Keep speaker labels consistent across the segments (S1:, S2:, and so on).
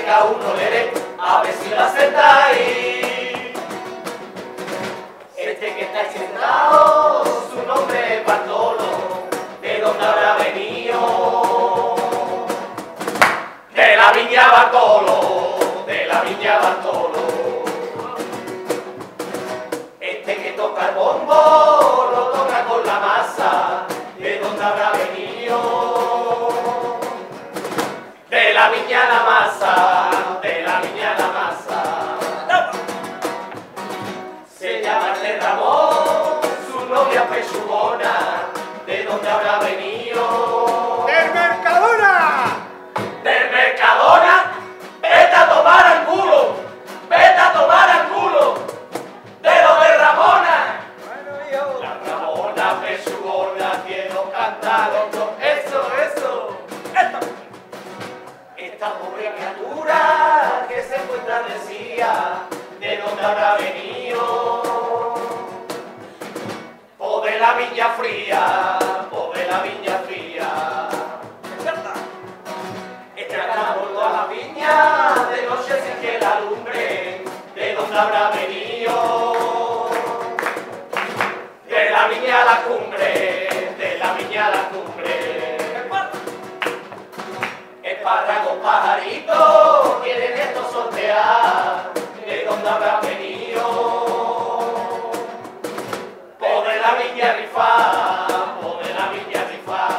S1: diga uno lere, a ver si lo aceptáis. Este que está sentado, su nombre es Bartolo, ¿de dónde habrá venido? De la viña Bartolo, de la viña Bartolo. Este que toca el bombo, lo toca con la masa, ¿de dónde habrá venido? De la viña la masa, de la viña la masa. Se llama este Ramón, su novia pechugona, ¿de dónde habrá venido?
S2: ¡Del Mercadona!
S1: ¡Del Mercadona! ¡Vete a tomar al culo! ¡Vete a tomar al culo! ¡De lo de Ramona!
S2: Bueno, hijo.
S1: La Ramona pechugona, quiero cantar otro. ¡Eso, eso! Esta pobre criatura que se encuentra decía, ¿de dónde habrá venido? O de la Viña Fría, o de la Viña Fría. Esta volvió a la viña, de noche sin que la alumbre, ¿de dónde habrá venido? De la viña a la cumbre, de la viña a la cumbre. Espárragos, pajaritos, quieren esto sortear, ¿de dónde habrá venido? O de la viña rifá, o de la viña rifá.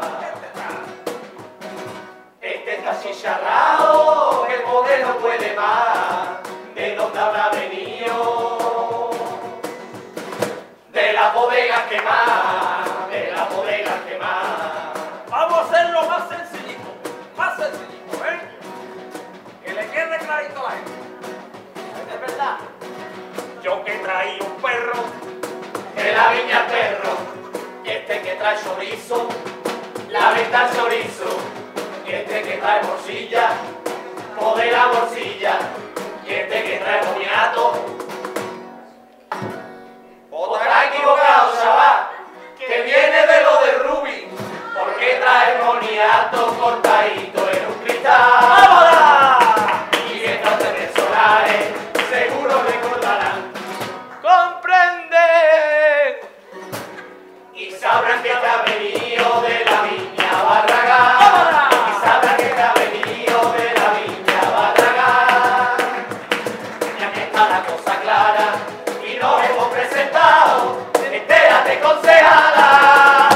S1: Este está chicharrao, el poder no puede más, ¿de dónde habrá venido? De las bodegas quemadas, de las bodegas quemadas.
S3: Vamos a hacerlo más sencillito, ¿eh? Que le quede clarito a la gente.
S1: Es verdad.
S3: Yo que traí un perro,
S1: De la viña perro, y este que trae chorizo, la venta chorizo, y este que trae morcilla, o de la morcilla, y este que trae boniato. Otra equivocado, chaval, que viene de lo de Ruby, porque trae boniato cortadito en un cristal.
S3: ¡vámonos!
S1: Y estas tres solares seguro recordarán.
S3: ¡Comprende!
S1: Y sabrán que te ha venido de la viña Barragán. Y sabrán que te ha venido de la viña Barragán. Ya que está la cosa clara y nos hemos presentado, entérate concejala.